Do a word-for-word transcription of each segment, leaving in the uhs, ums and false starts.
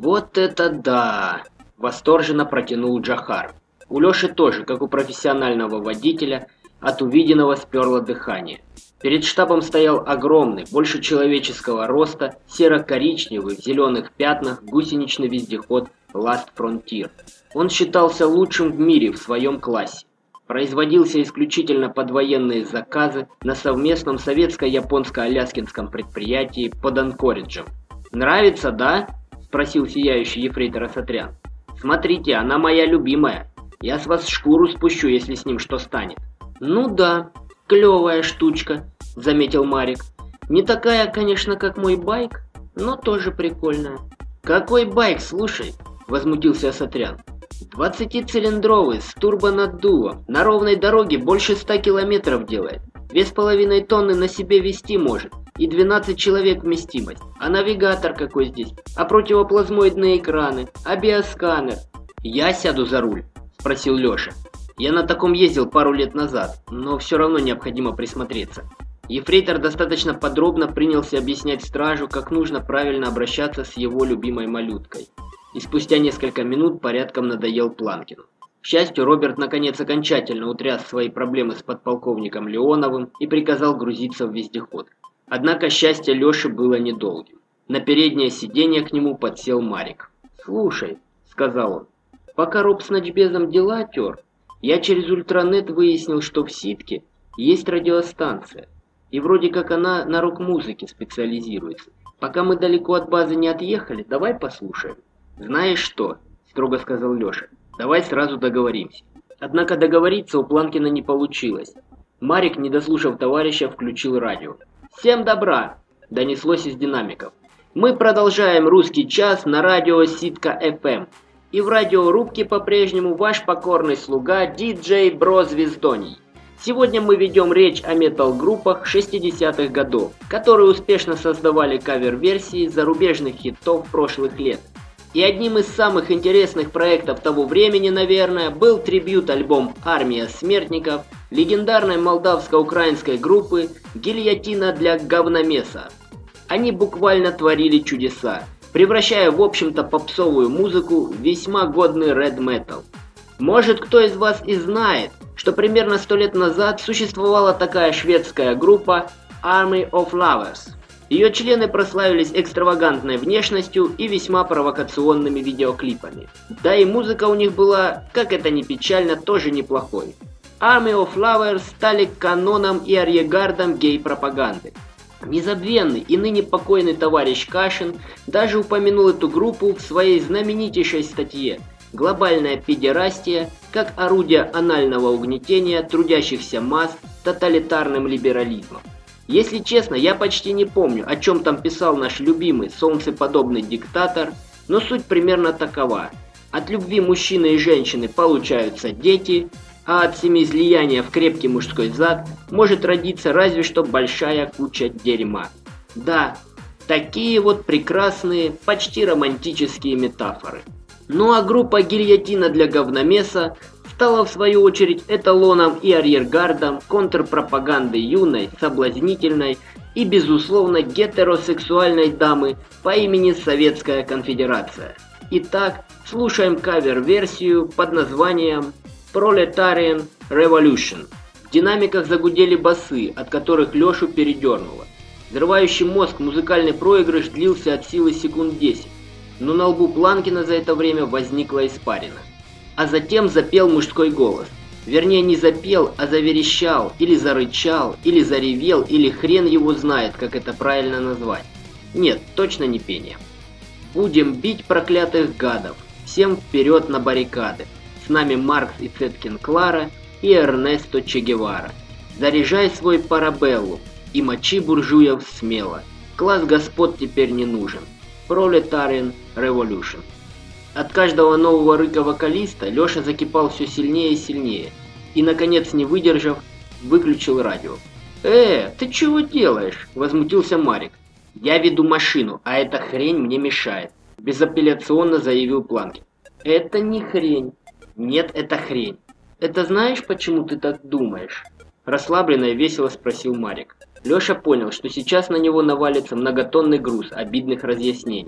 «Вот это да!» – восторженно протянул Джохар. У Лёши тоже, как у профессионального водителя, от увиденного сперло дыхание. Перед штабом стоял огромный, больше человеческого роста, серо-коричневый, в зеленых пятнах гусеничный вездеход Last Frontier. Он считался лучшим в мире в своем классе. Производился исключительно под военные заказы на совместном советско-японско-аляскинском предприятии под Анкориджем. «Нравится, да?» – спросил сияющий ефрейтор Асатрян. «Смотрите, она моя любимая. Я с вас шкуру спущу, если с ним что станет». «Ну да, клевая штучка», – заметил Марик. «Не такая, конечно, как мой байк, но тоже прикольная». «Какой байк, слушай?» – возмутился Асатрян. «Двадцатицилиндровый, с турбонаддувом, на ровной дороге больше ста километров делает. Две с половиной тонны на себе вести может, и двенадцать человек вместимость. А навигатор какой здесь? А противоплазмоидные экраны? А биосканер?» «Я сяду за руль?» – спросил Лёша. «Я на таком ездил пару лет назад, но все равно необходимо присмотреться». Ефрейтор достаточно подробно принялся объяснять стражу, как нужно правильно обращаться с его любимой малюткой. И спустя несколько минут порядком надоел Планкину. К счастью, Роберт наконец окончательно утряс свои проблемы с подполковником Леоновым и приказал грузиться в вездеход. Однако счастье Лёши было недолгим. На переднее сиденье к нему подсел Марик. «Слушай», — сказал он, — «пока Роб с Ночбезом дела тер, я через ультранет выяснил, что в Ситке есть радиостанция. И вроде как она на рок-музыке специализируется. Пока мы далеко от базы не отъехали, давай послушаем». «Знаешь что?» – строго сказал Лёша. «Давай сразу договоримся». Однако договориться у Планкина не получилось. Марик, не дослушав товарища, включил радио. «Всем добра!» – донеслось из динамиков. «Мы продолжаем русский час на радио Ситка эф эм. И в радиорубке по-прежнему ваш покорный слуга диджей Бро Звездоний. Сегодня мы ведем речь о метал-группах шестидесятых годов, которые успешно создавали кавер-версии зарубежных хитов прошлых лет. И одним из самых интересных проектов того времени, наверное, был трибьют-альбом «Армия смертников» легендарной молдавско-украинской группы «Гильотина для говномеса». Они буквально творили чудеса, превращая, в общем-то, попсовую музыку в весьма годный рэд-метал. Может, кто из вас и знает, что примерно сто лет назад существовала такая шведская группа Army of Lovers. Ее члены прославились экстравагантной внешностью и весьма провокационными видеоклипами. Да и музыка у них была, как это ни печально, тоже неплохой. Army of Lovers стали каноном и арьегардом гей-пропаганды. Незабвенный и ныне покойный товарищ Кашин даже упомянул эту группу в своей знаменитейшей статье «Глобальная педерастия как орудие анального угнетения трудящихся масс тоталитарным либерализмом». Если честно, я почти не помню, о чем там писал наш любимый солнцеподобный диктатор, но суть примерно такова. От любви мужчины и женщины получаются дети, а от семиизлияния в крепкий мужской зад может родиться разве что большая куча дерьма. Да, такие вот прекрасные, почти романтические метафоры. Ну а группа «Гильотина для говномеса» стала в свою очередь эталоном и арьергардом контрпропаганды юной, соблазнительной и, безусловно, гетеросексуальной дамы по имени Советская Конфедерация. Итак, слушаем кавер-версию под названием Proletarian Revolution. В динамиках загудели басы, от которых Лёшу передернуло. Взрывающий мозг музыкальный проигрыш длился от силы секунд десять, но на лбу Планкина за это время возникла испарина. А затем запел мужской голос. Вернее, не запел, а заверещал, или зарычал, или заревел, или хрен его знает, как это правильно назвать. Нет, точно не пение. «Будем бить проклятых гадов, всем вперед на баррикады. С нами Маркс и Цеткин Клара и Эрнесто Че Гевара. Заряжай свой парабеллум и мочи буржуев смело. Класс господ теперь не нужен. Proletarian Revolution». От каждого нового рыка вокалиста Лёша закипал все сильнее и сильнее. И, наконец, не выдержав, выключил радио. «Э, ты чего делаешь?» – возмутился Марик. «Я веду машину, а эта хрень мне мешает», – безапелляционно заявил Планкин. «Это не хрень». «Нет, это хрень». «Это знаешь, почему ты так думаешь?» Расслабленно и весело спросил Марик. Лёша понял, что сейчас на него навалится многотонный груз обидных разъяснений.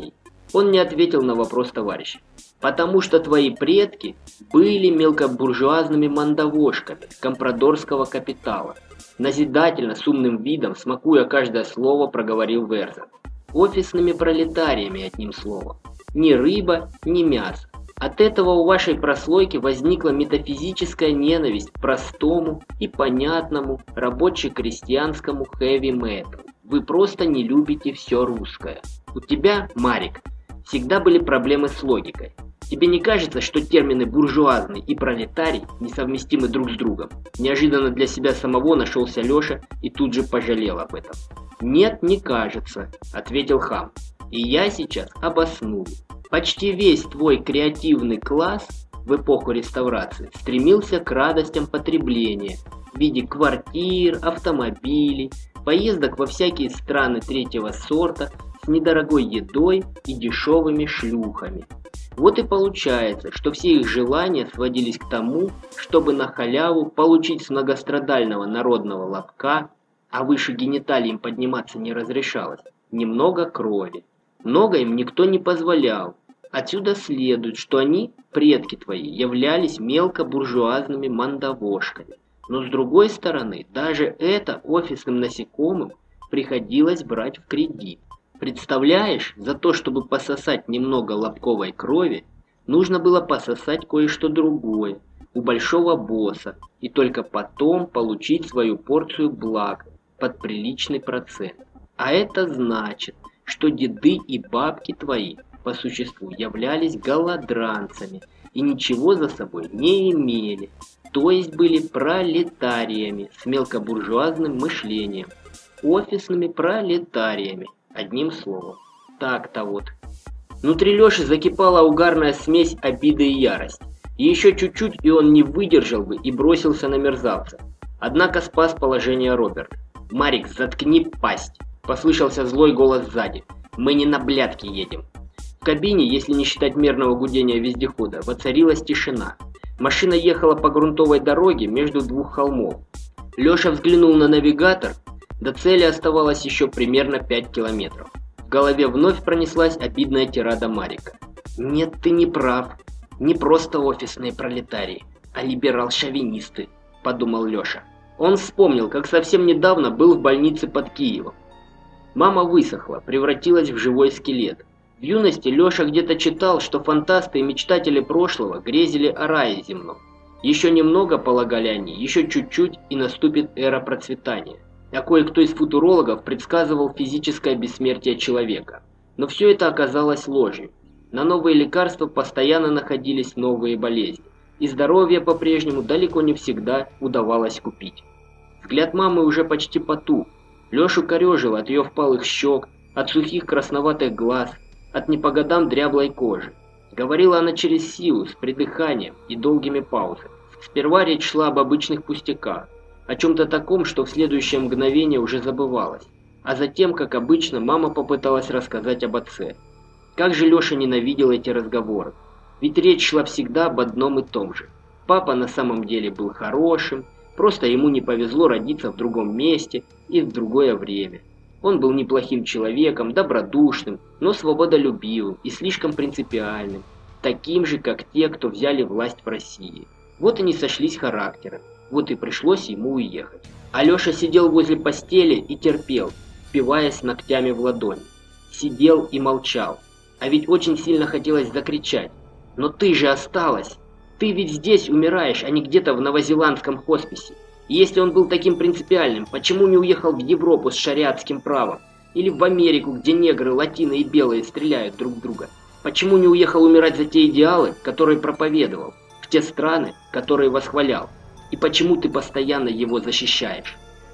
Он не ответил на вопрос товарища. «Потому что твои предки были мелкобуржуазными мандавошками компрадорского капитала». Назидательно, с умным видом, смакуя каждое слово, проговорил Верзен. «Офисными пролетариями, одним словом. Ни рыба, ни мясо. От этого у вашей прослойки возникла метафизическая ненависть к простому и понятному рабоче-крестьянскому хэви-металу. Вы просто не любите все русское. У тебя, Марик, всегда были проблемы с логикой. Тебе не кажется, что термины буржуазный и пролетарий несовместимы друг с другом?» Неожиданно для себя самого нашелся Леша и тут же пожалел об этом. «Нет, не кажется», — ответил хам. «И я сейчас обосную. Почти весь твой креативный класс в эпоху реставрации стремился к радостям потребления в виде квартир, автомобилей, поездок во всякие страны третьего сорта с недорогой едой и дешевыми шлюхами. Вот и получается, что все их желания сводились к тому, чтобы на халяву получить с многострадального народного лобка, а выше гениталий им подниматься не разрешалось, немного крови. Много им никто не позволял. Отсюда следует, что они, предки твои, являлись мелкобуржуазными мандавошками. Но с другой стороны, даже это офисным насекомым приходилось брать в кредит. Представляешь, за то, чтобы пососать немного лобковой крови, нужно было пососать кое-что другое у большого босса и только потом получить свою порцию благ под приличный процент. А это значит, что деды и бабки твои по существу являлись голодранцами и ничего за собой не имели, то есть были пролетариями с мелкобуржуазным мышлением, офисными пролетариями, одним словом. Так-то вот. Внутри Лёши закипала угарная смесь обиды и ярости. И еще чуть-чуть, и он не выдержал бы и бросился на мерзавца. Однако спас положение Роберт. «Марик, заткни пасть!» – послышался злой голос сзади. «Мы не на блядки едем». В кабине, если не считать мерного гудения вездехода, воцарилась тишина. Машина ехала по грунтовой дороге между двух холмов. Лёша взглянул на навигатор. До цели оставалось еще примерно пять километров. В голове вновь пронеслась обидная тирада Марика. «Нет, ты не прав. Не просто офисные пролетарии, а либерал-шовинисты», – подумал Лёша. Он вспомнил, как совсем недавно был в больнице под Киевом. Мама высохла, превратилась в живой скелет. В юности Лёша где-то читал, что фантасты и мечтатели прошлого грезили о рае земном. Еще немного, полагали они, еще чуть-чуть, и наступит эра процветания. А кое-кто из футурологов предсказывал физическое бессмертие человека. Но все это оказалось ложью. На новые лекарства постоянно находились новые болезни. И здоровье по-прежнему далеко не всегда удавалось купить. Взгляд мамы уже почти потух. Лёшу корёжило от её впалых щек, от сухих красноватых глаз, от не по годам дряблой кожи. Говорила она через силу, с придыханием и долгими паузами. Сперва речь шла об обычных пустяках, о чем-то таком, что в следующее мгновение уже забывалось. А затем, как обычно, мама попыталась рассказать об отце. Как же Лёша ненавидел эти разговоры. Ведь речь шла всегда об одном и том же. Папа на самом деле был хорошим, просто ему не повезло родиться в другом месте и в другое время. Он был неплохим человеком, добродушным, но свободолюбивым и слишком принципиальным, таким же, как те, кто взяли власть в России. Вот и не сошлись характеры, вот и пришлось ему уехать. Алёша сидел возле постели и терпел, впиваясь ногтями в ладонь. Сидел и молчал, а ведь очень сильно хотелось закричать. «Но ты же осталась! Ты ведь здесь умираешь, а не где-то в новозеландском хосписе. И если он был таким принципиальным, почему не уехал в Европу с шариатским правом? Или в Америку, где негры, латины и белые стреляют друг в друга? Почему не уехал умирать за те идеалы, которые проповедовал, в те страны, которые восхвалял? И почему ты постоянно его защищаешь?»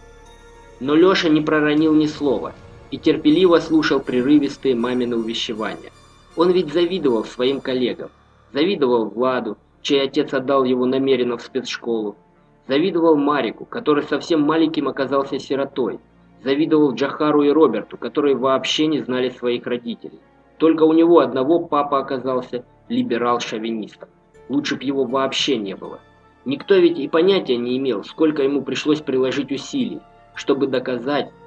Но Лёша не проронил ни слова и терпеливо слушал прерывистые мамины увещевания. Он ведь завидовал своим коллегам, завидовал Владу, чей отец отдал его намеренно в спецшколу, завидовал Марику, который совсем маленьким оказался сиротой, завидовал Джохару и Роберту, которые вообще не знали своих родителей. Только у него одного папа оказался либерал-шовинистом. Лучше б его вообще не было. Никто ведь и понятия не имел, сколько ему пришлось приложить усилий, чтобы доказать,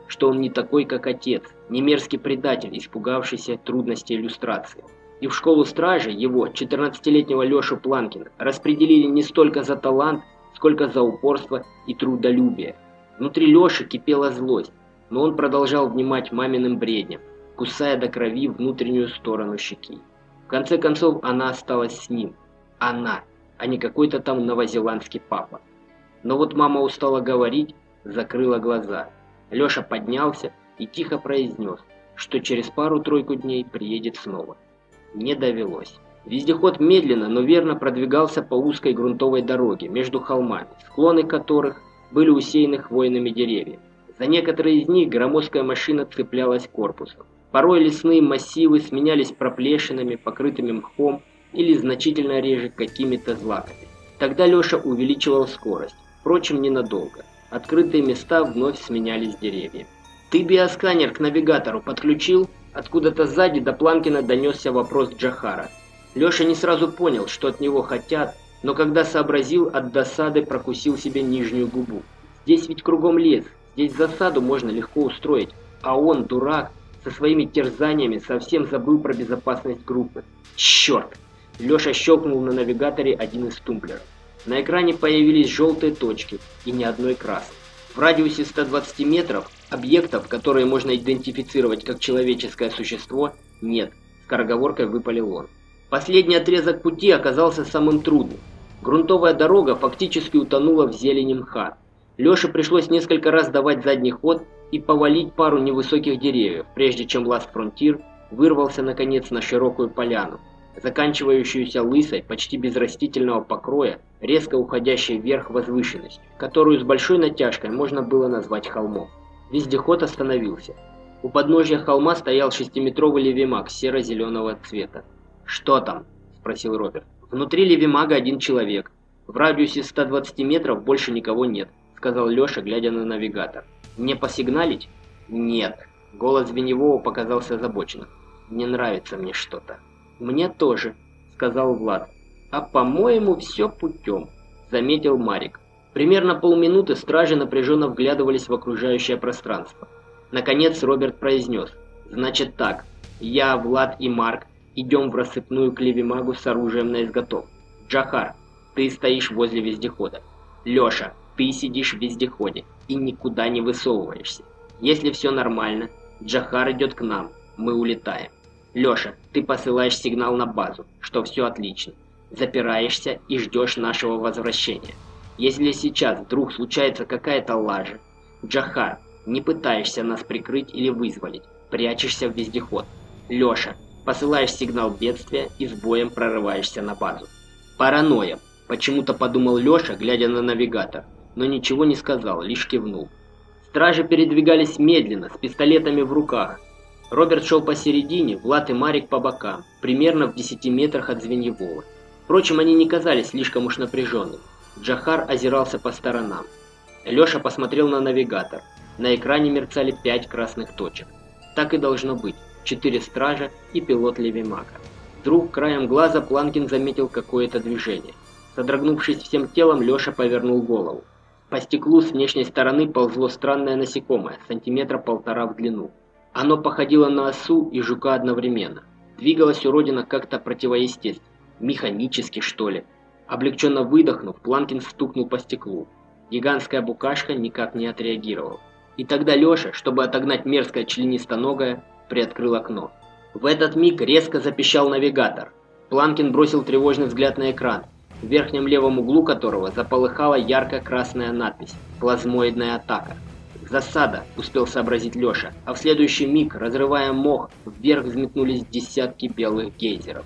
что он не такой, как отец, не мерзкий предатель, испугавшийся трудностей иллюстрации. И в школу стражи его, четырнадцатилетнего Лешу Планкина, распределили не столько за талант, сколько за упорство и трудолюбие. Внутри Леши кипела злость, но он продолжал внимать маминым бредням, кусая до крови внутреннюю сторону щеки. В конце концов, она осталась с ним. Она, а не какой-то там новозеландский папа. Но вот мама устала говорить, закрыла глаза. Леша поднялся и тихо произнес, что через пару-тройку дней приедет снова. Не довелось. Вездеход медленно, но верно продвигался по узкой грунтовой дороге между холмами, склоны которых были усеяны хвойными деревьями. За некоторые из них громоздкая машина цеплялась корпусом. Порой лесные массивы сменялись проплешинами, покрытыми мхом или значительно реже какими-то злаками. Тогда Леша увеличивал скорость, впрочем, ненадолго. Открытые места вновь сменялись деревьями. «Ты биосканер к навигатору подключил?» Откуда-то сзади до Планкина донесся вопрос Джохара. Леша не сразу понял, что от него хотят, но когда сообразил, от досады прокусил себе нижнюю губу. Здесь ведь кругом лес, здесь засаду можно легко устроить, а он, дурак, со своими терзаниями совсем забыл про безопасность группы. Черт! Леша щелкнул на навигаторе один из тумблеров. На экране появились желтые точки и ни одной красной. В радиусе ста двадцати метров объектов, которые можно идентифицировать как человеческое существо, нет, скороговоркой выпалил он. Последний отрезок пути оказался самым трудным. Грунтовая дорога фактически утонула в зелени мха. Леше пришлось несколько раз давать задний ход и повалить пару невысоких деревьев, прежде чем Last Frontier вырвался наконец на широкую поляну, заканчивающуюся лысой, почти без растительного покроя, резко уходящей вверх возвышенностью, которую с большой натяжкой можно было назвать холмом. Вездеход остановился. У подножья холма стоял шестиметровый левимаг серо-зеленого цвета. «Что там?» – спросил Роберт. «Внутри левимага один человек. В радиусе ста двадцати метров больше никого нет», – сказал Леша, глядя на навигатор. «Мне посигналить?» «Нет». Голос Веневого показался озабоченным. «Не нравится мне что-то». «Мне тоже», — сказал Влад. «А по-моему, все путем», — заметил Марик. Примерно полминуты стражи напряженно вглядывались в окружающее пространство. Наконец Роберт произнес. «Значит так, я, Влад и Марк идем в рассыпную к левимагу с оружием на изготовку. Джохар, ты стоишь возле вездехода. Леша, ты сидишь в вездеходе и никуда не высовываешься. Если все нормально, Джохар идет к нам, мы улетаем. Леша, ты посылаешь сигнал на базу, что все отлично. Запираешься и ждешь нашего возвращения. Если сейчас вдруг случается какая-то лажа, Джохар, не пытаешься нас прикрыть или вызволить, прячешься в вездеход. Леша, посылаешь сигнал бедствия и с боем прорываешься на базу». «Паранойя», почему-то подумал Леша, глядя на навигатор, но ничего не сказал, лишь кивнул. Стражи передвигались медленно, с пистолетами в руках. Роберт шел посередине, Влад и Марик по бокам, примерно в десяти метрах от Звеньевого. Впрочем, они не казались слишком уж напряженными. Джохар озирался по сторонам. Леша посмотрел на навигатор. На экране мерцали пять красных точек. Так и должно быть. Четыре стража и пилот левимага. Вдруг краем глаза Планкин заметил какое-то движение. Содрогнувшись всем телом, Леша повернул голову. По стеклу с внешней стороны ползло странное насекомое, сантиметра полтора в длину. Оно походило на осу и жука одновременно. Двигалась уродина как-то противоестественно. Механически, что ли. Облегченно выдохнув, Планкин стукнул по стеклу. Гигантская букашка никак не отреагировала. И тогда Леша, чтобы отогнать мерзкое членистоногое, приоткрыл окно. В этот миг резко запищал навигатор. Планкин бросил тревожный взгляд на экран, в верхнем левом углу которого заполыхала ярко-красная надпись «Плазмоидная атака». «Засада», — успел сообразить Леша, а в следующий миг, разрывая мох, вверх взметнулись десятки белых гейзеров.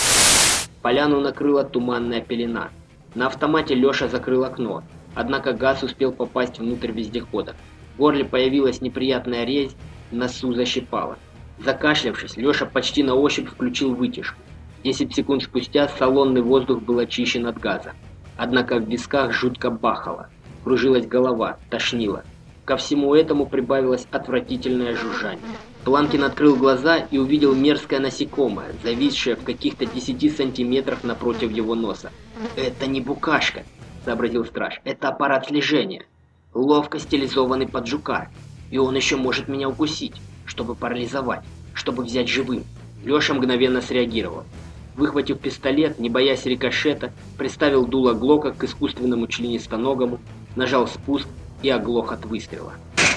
Поляну накрыла туманная пелена. На автомате Леша закрыл окно, однако газ успел попасть внутрь вездехода. В горле появилась неприятная резь, носу защипало. Закашлявшись, Леша почти на ощупь включил вытяжку. Десять секунд спустя салонный воздух был очищен от газа. Однако в висках жутко бахало. Кружилась голова, тошнило. Ко всему этому прибавилось отвратительное жужжание. Планкин открыл глаза и увидел мерзкое насекомое, зависшее в каких-то десяти сантиметрах напротив его носа. «Это не букашка», — сообразил страж. «Это аппарат слежения. Ловко стилизованный под жука». И он еще может меня укусить, чтобы парализовать, чтобы взять живым. Леша мгновенно среагировал. Выхватив пистолет, не боясь рикошета, приставил дуло Глока к искусственному членистоногому, нажал спуск и оглох от выстрела.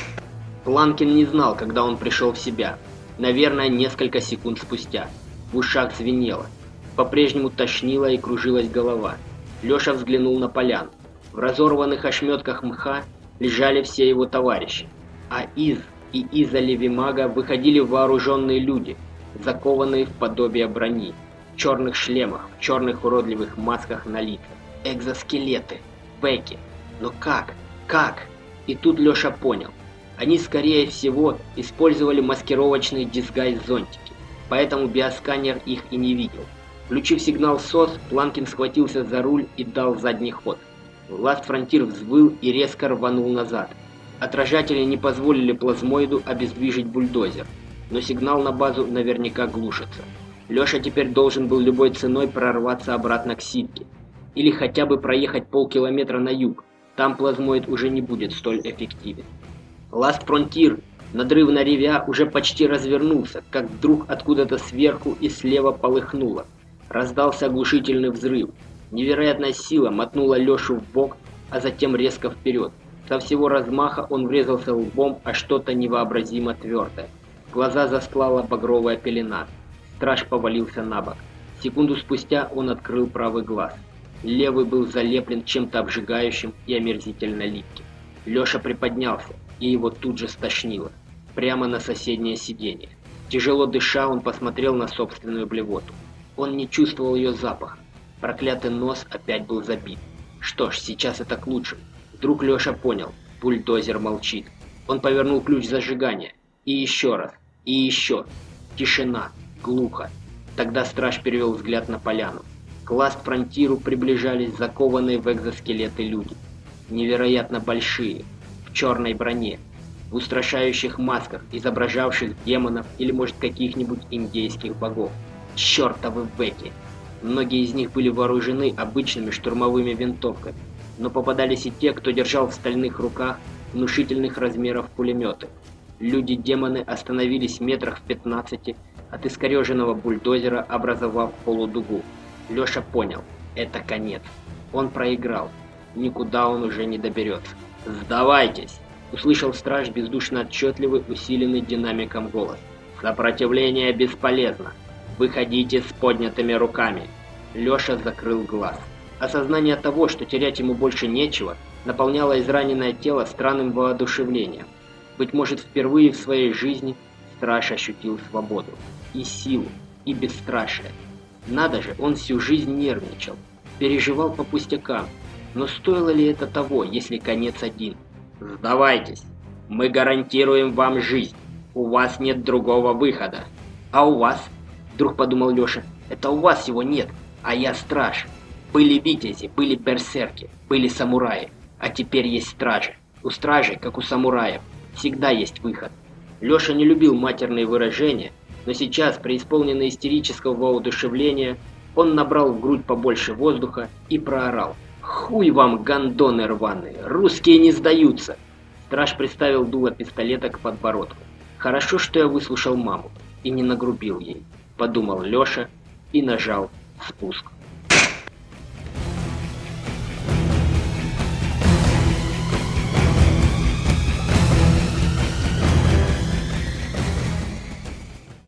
Планкин не знал, когда он пришел в себя. Наверное, несколько секунд спустя. В ушах звенело. По-прежнему тошнила и кружилась голова. Леша взглянул на поляну. В разорванных ошметках мха лежали все его товарищи. А из и из-за левимага выходили вооруженные люди, закованные в подобие брони, в черных шлемах, в черных уродливых масках на лицах. Экзоскелеты, бэки. Но как? Как? И тут Леша понял. Они, скорее всего, использовали маскировочные дисгайз-зонтики, поэтому биосканер их и не видел. Включив сигнал СОС, Планкин схватился за руль и дал задний ход. Last Frontier взвыл и резко рванул назад. Отражатели не позволили плазмоиду обездвижить бульдозер, но сигнал на базу наверняка глушится. Леша теперь должен был любой ценой прорваться обратно к Ситке, или хотя бы проехать полкилометра на юг, там плазмоид уже не будет столь эффективен. Last Frontier, надрывно ревя, уже почти развернулся, как вдруг откуда-то сверху и слева полыхнуло. Раздался оглушительный взрыв. Невероятная сила мотнула Лешу в бок, а затем резко вперед. Со всего размаха он врезался лбом о что-то невообразимо твердое. Глаза застлала багровая пелена. Страж повалился на бок. Секунду спустя он открыл правый глаз. Левый был залеплен чем-то обжигающим и омерзительно липким. Леша приподнялся, и его тут же стошнило. Прямо на соседнее сиденье. Тяжело дыша, он посмотрел на собственную блевоту. Он не чувствовал ее запаха. Проклятый нос опять был забит. Что ж, сейчас это к лучшему. Вдруг Леша понял. Бульдозер молчит. Он повернул ключ зажигания. И еще раз. И еще. Тишина. Глухо. Тогда страж перевел взгляд на поляну. К Last Frontier'у приближались закованные в экзоскелеты люди. Невероятно большие. В черной броне. В устрашающих масках, изображавших демонов или, может, каких-нибудь индейских богов. Чертовы бэки! Многие из них были вооружены обычными штурмовыми винтовками, но попадались и те, кто держал в стальных руках внушительных размеров пулеметы. Люди-демоны остановились в метрах в пятнадцати от искореженного бульдозера, образовав полудугу. Леша понял, это конец. Он проиграл. Никуда он уже не доберется. «Сдавайтесь!» — услышал страж бездушно отчетливый, усиленный динамиком голос. «Сопротивление бесполезно. Выходите с поднятыми руками!» Леша закрыл глаз. Осознание того, что терять ему больше нечего, наполняло израненное тело странным воодушевлением. Быть может, впервые в своей жизни страж ощутил свободу. И силу, и бесстрашие. Надо же, он всю жизнь нервничал. Переживал по пустякам. Но стоило ли это того, если конец один? «Сдавайтесь! Мы гарантируем вам жизнь. У вас нет другого выхода». «А у вас?» — вдруг подумал Леша. «Это у вас его нет, а я страж. Были витязи, были берсерки, были самураи, а теперь есть стражи. У стражей, как у самураев, всегда есть выход». Леша не любил матерные выражения, но сейчас, преисполненный истерического воодушевления, он набрал в грудь побольше воздуха и проорал. «Хуй вам, гондоны рваные! Русские не сдаются!» Страж приставил дуло пистолета к подбородку. «Хорошо, что я выслушал маму и не нагрубил ей», — подумал Леша и нажал спуск.